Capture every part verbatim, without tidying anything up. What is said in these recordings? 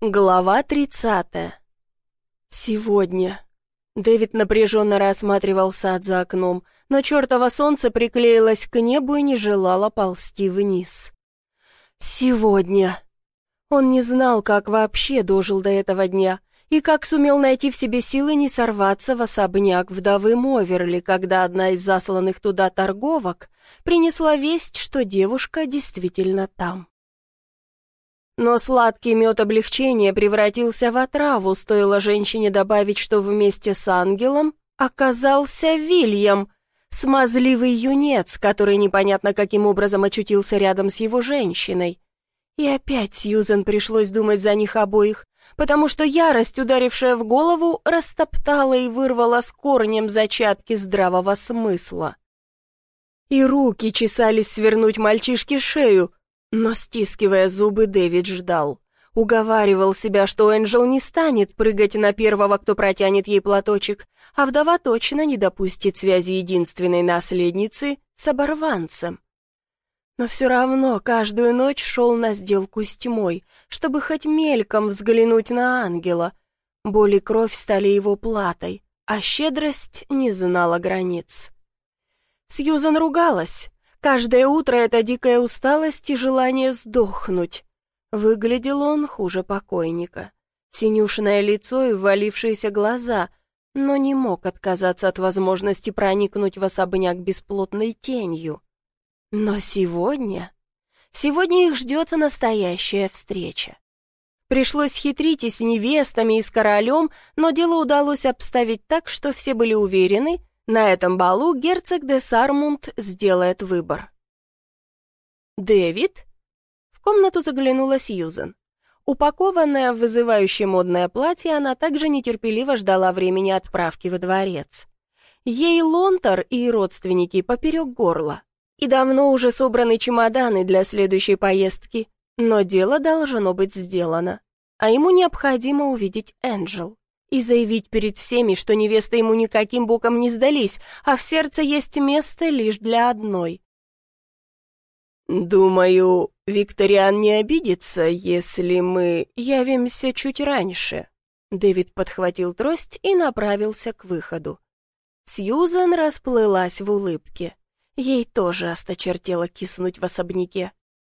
Глава тридцатая. Сегодня. Дэвид напряженно рассматривал сад за окном, но чертово солнце приклеилось к небу и не желало ползти вниз. Сегодня. Он не знал, как вообще дожил до этого дня, и как сумел найти в себе силы не сорваться в особняк вдовы Моверли, когда одна из засланных туда торговок принесла весть, что девушка действительно там. Но сладкий мед облегчения превратился в отраву, стоило женщине добавить, что вместе с ангелом оказался Вильям, смазливый юнец, который непонятно каким образом очутился рядом с его женщиной. И опять Сьюзен пришлось думать за них обоих, потому что ярость, ударившая в голову, растоптала и вырвала с корнем зачатки здравого смысла. И руки чесались свернуть мальчишке шею, но, стискивая зубы, Дэвид ждал. Уговаривал себя, что Энджел не станет прыгать на первого, кто протянет ей платочек, а вдова точно не допустит связи единственной наследницы с оборванцем. Но все равно каждую ночь шел на сделку с тьмой, чтобы хоть мельком взглянуть на ангела. Боль и кровь стали его платой, а щедрость не знала границ. Сьюзан ругалась. Каждое утро эта дикая усталость и желание сдохнуть. Выглядел он хуже покойника. Синюшное лицо и ввалившиеся глаза, но не мог отказаться от возможности проникнуть в особняк бесплотной тенью. Но сегодня... Сегодня их ждет настоящая встреча. Пришлось хитрить и с невестами, и с королем, но дело удалось обставить так, что все были уверены, на этом балу герцог де Сармунд сделает выбор. «Дэвид?» В комнату заглянула Сьюзен. Упакованная в вызывающее модное платье, она также нетерпеливо ждала времени отправки во дворец. Ей Лонтер и родственники поперек горла. И давно уже собраны чемоданы для следующей поездки, но дело должно быть сделано. А ему необходимо увидеть Энджел и заявить перед всеми, что невесты ему никаким боком не сдались, а в сердце есть место лишь для одной. «Думаю, Викториан не обидится, если мы явимся чуть раньше». Дэвид подхватил трость и направился к выходу. Сьюзан расплылась в улыбке. Ей тоже осточертело киснуть в особняке.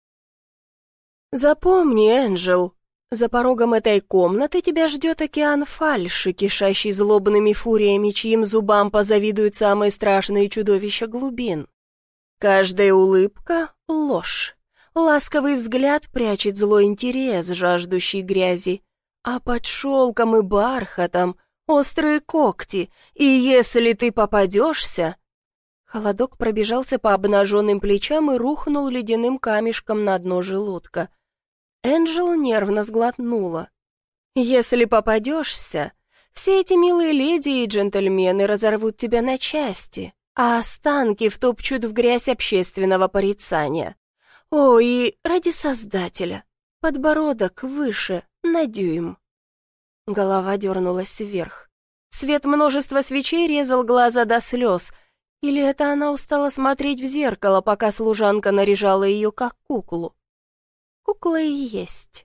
«Запомни, Энджел, за порогом этой комнаты тебя ждет океан фальши, кишащий злобными фуриями, чьим зубам позавидуют самые страшные чудовища глубин. Каждая улыбка — ложь, ласковый взгляд прячет злой интерес, жаждущий грязи, а под шелком и бархатом острые когти, и если ты попадешься...» Холодок пробежался по обнаженным плечам и рухнул ледяным камешком на дно желудка. Энджел нервно сглотнула. «Если попадешься, все эти милые леди и джентльмены разорвут тебя на части, а останки втопчут в грязь общественного порицания. О, и ради Создателя, подбородок выше, на дюйм». Голова дернулась вверх. Свет множества свечей резал глаза до слез. Или это она устала смотреть в зеркало, пока служанка наряжала ее как куклу? Кукла и есть.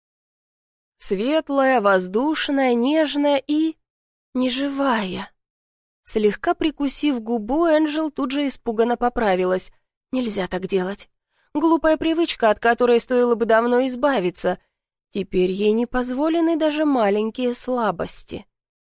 Светлая, воздушная, нежная и... неживая. Слегка прикусив губу, Энджел тут же испуганно поправилась. Нельзя так делать. Глупая привычка, от которой стоило бы давно избавиться. Теперь ей не позволены даже маленькие слабости.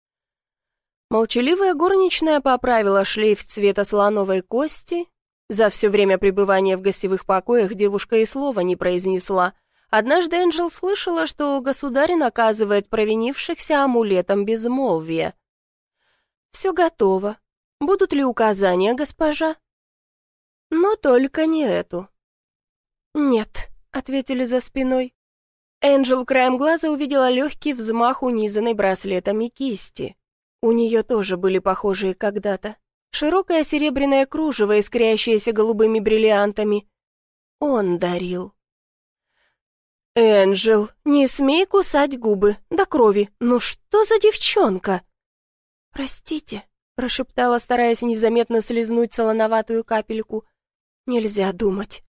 Молчаливая горничная поправила шлейф цвета слоновой кости. За все время пребывания в гостевых покоях девушка и слова не произнесла. Однажды Энджел слышала, что государь наказывает провинившихся амулетом безмолвия. «Все готово. Будут ли указания, госпожа?» «Но только не эту». «Нет», — ответили за спиной. Энджел краем глаза увидела легкий взмах унизанной браслетами кисти. У нее тоже были похожие когда-то. Широкое серебряное кружево, искрящееся голубыми бриллиантами. Он дарил. «Энджел, не смей кусать губы до крови. Ну что за девчонка?» «Простите», — прошептала, стараясь незаметно слизнуть солоноватую капельку. «Нельзя думать».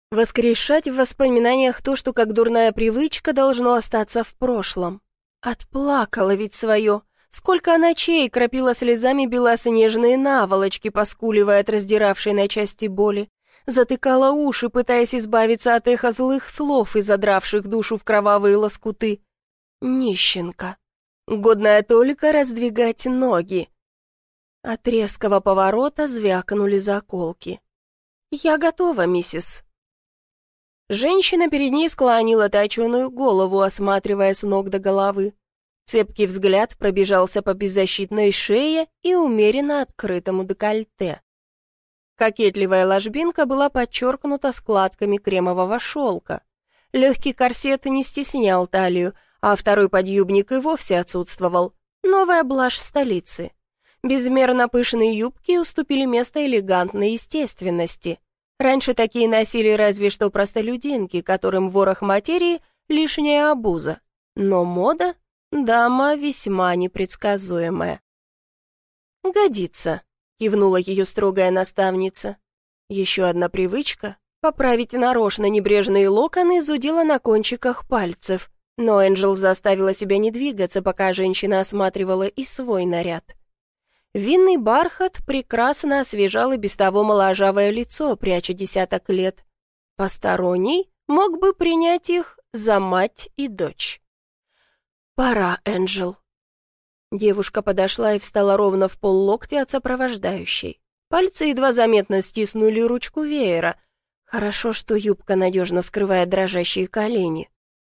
Воскрешать в воспоминаниях то, что как дурная привычка должно остаться в прошлом. Отплакала ведь свое. Сколько ночей кропила слезами белоснежные наволочки, поскуливая от раздиравшей на части боли. Затыкала уши, пытаясь избавиться от эха злых слов и задравших душу в кровавые лоскуты. Нищенка. Годная только раздвигать ноги. От резкого поворота звякнули заколки. «Я готова, миссис». Женщина перед ней склонила точеную голову, осматривая с ног до головы. Цепкий взгляд пробежался по беззащитной шее и умеренно открытому декольте. Кокетливая ложбинка была подчеркнута складками кремового шелка. Легкий корсет не стеснял талию, а второй подъюбник и вовсе отсутствовал. Новая блажь столицы. Безмерно пышные юбки уступили место элегантной естественности. Раньше такие носили разве что простолюдинки, которым ворох материи — лишняя обуза. Но мода — дама весьма непредсказуемая. «Годится», — кивнула ее строгая наставница. Еще одна привычка — поправить нарочно небрежные локоны зудела на кончиках пальцев, но Энджел заставила себя не двигаться, пока женщина осматривала и свой наряд. Винный бархат прекрасно освежал и без того моложавое лицо, пряча десяток лет. Посторонний мог бы принять их за мать и дочь. «Пора, Энджел». Девушка подошла и встала ровно в поллоктя от сопровождающей. Пальцы едва заметно стиснули ручку веера. Хорошо, что юбка надежно скрывает дрожащие колени.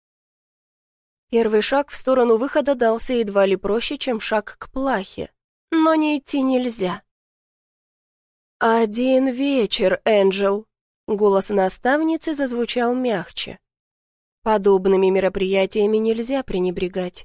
Первый шаг в сторону выхода дался едва ли проще, чем шаг к плахе. Но не идти нельзя. «Один вечер, Энджел», — голос наставницы зазвучал мягче. Подобными мероприятиями нельзя пренебрегать.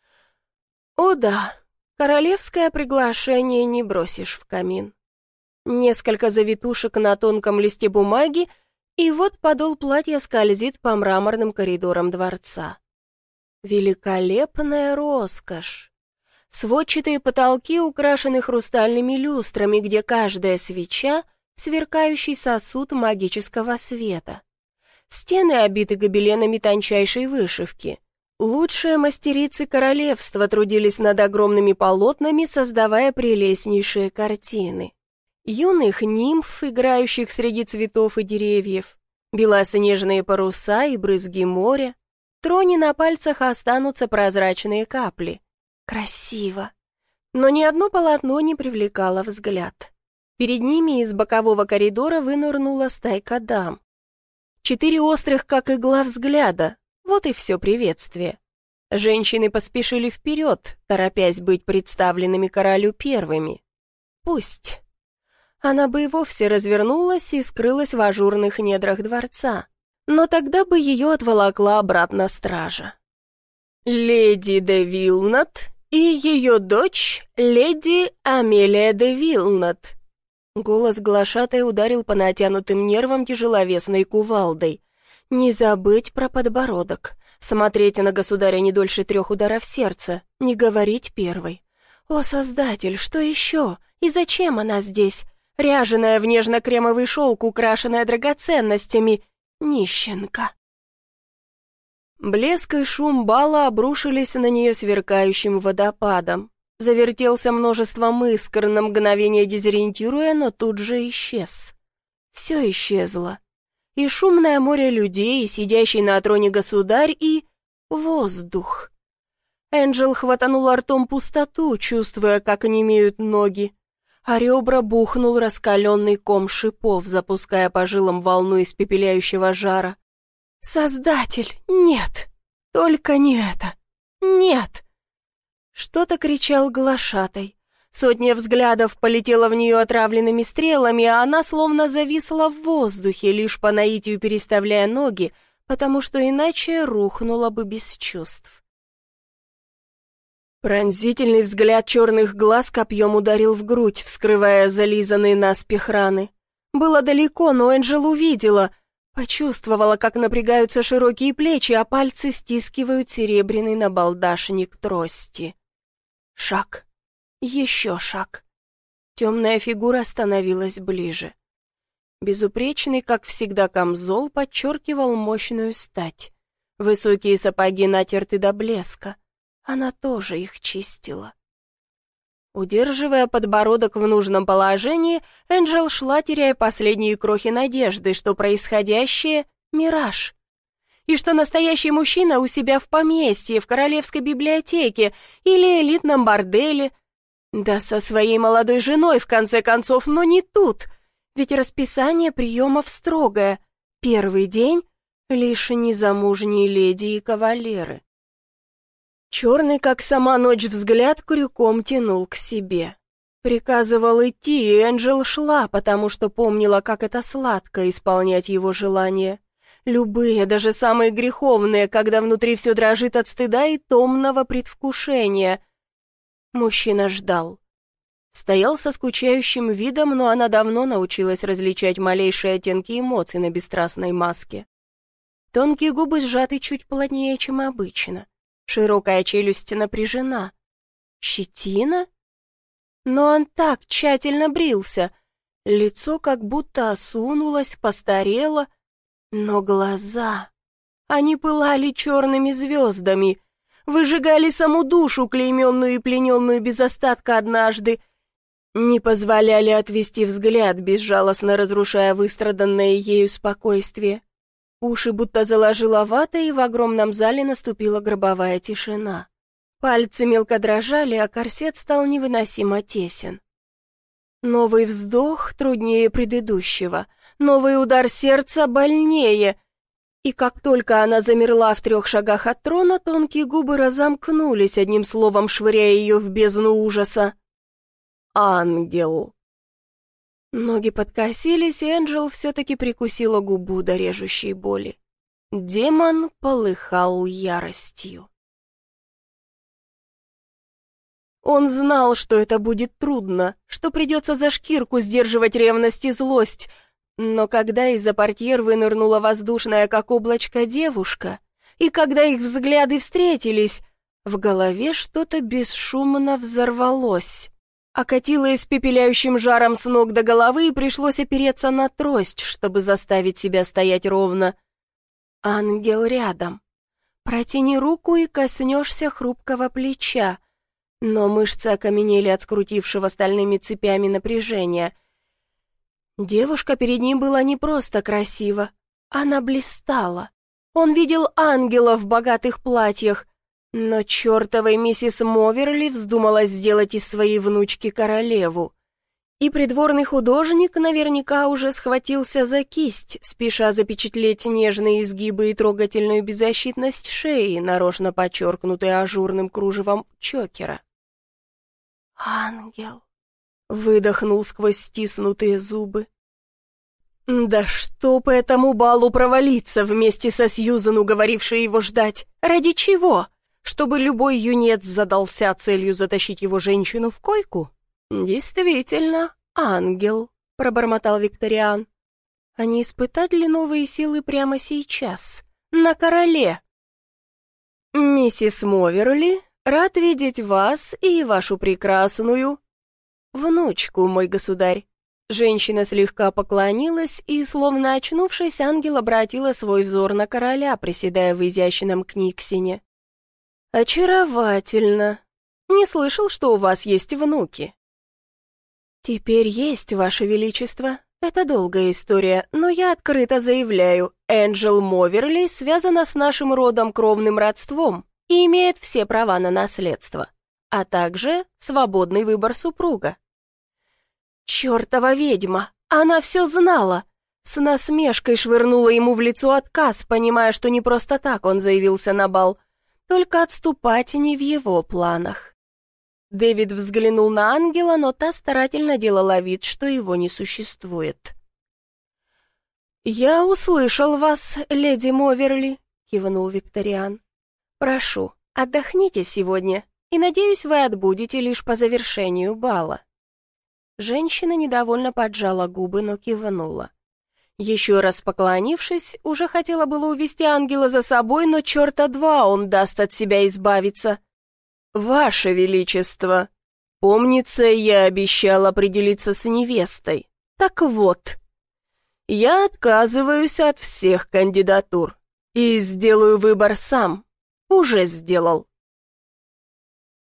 «О да, королевское приглашение не бросишь в камин». Несколько завитушек на тонком листе бумаги, и вот подол платья скользит по мраморным коридорам дворца. Великолепная роскошь. Сводчатые потолки украшены хрустальными люстрами, где каждая свеча — сверкающий сосуд магического света. Стены обиты гобеленами тончайшей вышивки. Лучшие мастерицы королевства трудились над огромными полотнами, создавая прелестнейшие картины. Юных нимф, играющих среди цветов и деревьев, белоснежные паруса и брызги моря. Троне на пальцах останутся прозрачные капли. Красиво. Но ни одно полотно не привлекало взгляд. Перед ними из бокового коридора вынырнула стайка дам. Четыре острых, как игла, взгляда. Вот и все приветствие. Женщины поспешили вперед, торопясь быть представленными королю первыми. Пусть. Она бы и вовсе развернулась и скрылась в ажурных недрах дворца. Но тогда бы ее отволокла обратно стража. Леди де Вилнат и ее дочь, леди Амелия де Вилнат. Голос глашатай ударил по натянутым нервам тяжеловесной кувалдой. Не забыть про подбородок, смотреть на государя не дольше трех ударов сердца, не говорить первой. О, Создатель, что еще? И зачем она здесь? Ряженая в нежно-кремовый шелк, украшенная драгоценностями. Нищенка. Блеск и шум бала обрушились на нее сверкающим водопадом. Завертелся множеством искр, на мгновение дезориентируя, но тут же исчез. Все исчезло. И шумное море людей, и сидящий на троне государь, и воздух. Энджел хватанула ртом пустоту, чувствуя, как онемеют ноги, а ребра бухнул раскаленный ком шипов, запуская по жилам волну испепеляющего жара. «Создатель, нет! Только не это! Нет!» Что-то кричал глашатай. Сотня взглядов полетела в нее отравленными стрелами, а она словно зависла в воздухе, лишь по наитию переставляя ноги, потому что иначе рухнула бы без чувств. Пронзительный взгляд черных глаз копьем ударил в грудь, вскрывая зализанные наспех раны. Было далеко, но Энджел увидела, почувствовала, как напрягаются широкие плечи, а пальцы стискивают серебряный набалдашник трости. Шаг. Еще шаг. Темная фигура становилась ближе. Безупречный, как всегда, камзол подчеркивал мощную стать. Высокие сапоги натерты до блеска. Она тоже их чистила. Удерживая подбородок в нужном положении, Энджел шла, теряя последние крохи надежды, что происходящее — мираж. И что настоящий мужчина у себя в поместье, в королевской библиотеке или элитном борделе. Да со своей молодой женой, в конце концов, но не тут. Ведь расписание приемов строгое. Первый день — лишь незамужние леди и кавалеры. Черный, как сама ночь, взгляд крюком тянул к себе. Приказывал идти, и Энджел шла, потому что помнила, как это сладко исполнять его желания. Любые, даже самые греховные, когда внутри все дрожит от стыда и томного предвкушения. Мужчина ждал. Стоял со скучающим видом, но она давно научилась различать малейшие оттенки эмоций на бесстрастной маске. Тонкие губы сжаты чуть плотнее, чем обычно. Широкая челюсть напряжена. Щетина? Но он так тщательно брился. Лицо как будто осунулось, постарело. Но глаза... Они пылали черными звездами, выжигали саму душу, клейменную и плененную без остатка однажды, не позволяли отвести взгляд, безжалостно разрушая выстраданное ею спокойствие. Уши будто заложила ватой, и в огромном зале наступила гробовая тишина. Пальцы мелко дрожали, а корсет стал невыносимо тесен. Новый вздох труднее предыдущего, новый удар сердца больнее. И как только она замерла в трех шагах от трона, тонкие губы разомкнулись, одним словом швыряя ее в бездну ужаса. «Ангел!» Ноги подкосились, и Энджел все-таки прикусила губу до режущей боли. Демон полыхал яростью. Он знал, что это будет трудно, что придется за шкирку сдерживать ревность и злость, но когда из-за портьер вынырнула воздушная, как облачко, девушка, и когда их взгляды встретились, в голове что-то бесшумно взорвалось. Окатило испепеляющим жаром с ног до головы, и пришлось опереться на трость, чтобы заставить себя стоять ровно. Ангел рядом. Протяни руку и коснешься хрупкого плеча. Но мышцы окаменели от скрутившего стальными цепями напряжения. Девушка перед ним была не просто красива, она блистала. Он видел ангелов в богатых платьях, но чертовой миссис Моверли вздумала сделать из своей внучки королеву. И придворный художник наверняка уже схватился за кисть, спеша запечатлеть нежные изгибы и трогательную беззащитность шеи, нарочно подчеркнутой ажурным кружевом чокера. «Ангел!» — выдохнул сквозь стиснутые зубы. Да чтоб этому балу провалиться вместе со Сьюзан, уговорившей его ждать. Ради чего? Чтобы любой юнец задался целью затащить его женщину в койку? Действительно, ангел, пробормотал Викториан. А не испытать ли новые силы прямо сейчас, на короле? Миссис Моверли, рад видеть вас и вашу прекрасную внучку, мой государь. Женщина слегка поклонилась, и, словно очнувшись, ангел обратила свой взор на короля, приседая в изящном книгсине. «Очаровательно. Не слышал, что у вас есть внуки?» «Теперь есть, ваше величество. Это долгая история, но я открыто заявляю, Энджел Моверли связана с нашим родом кровным родством и имеет все права на наследство, а также свободный выбор супруга». «Чертова ведьма! Она все знала!» С насмешкой швырнула ему в лицо отказ, понимая, что не просто так он заявился на бал. Только отступать не в его планах. Дэвид взглянул на ангела, но та старательно делала вид, что его не существует. «Я услышал вас, леди Моверли», — кивнул Викториан. «Прошу, отдохните сегодня, и, надеюсь, вы отбудете лишь по завершению бала». Женщина недовольно поджала губы, но кивнула. Еще раз поклонившись, уже хотела было увести ангела за собой, но черта два он даст от себя избавиться. «Ваше Величество, помнится, я обещал определиться с невестой. Так вот, Я отказываюсь от всех кандидатур и сделаю выбор сам. Уже сделал.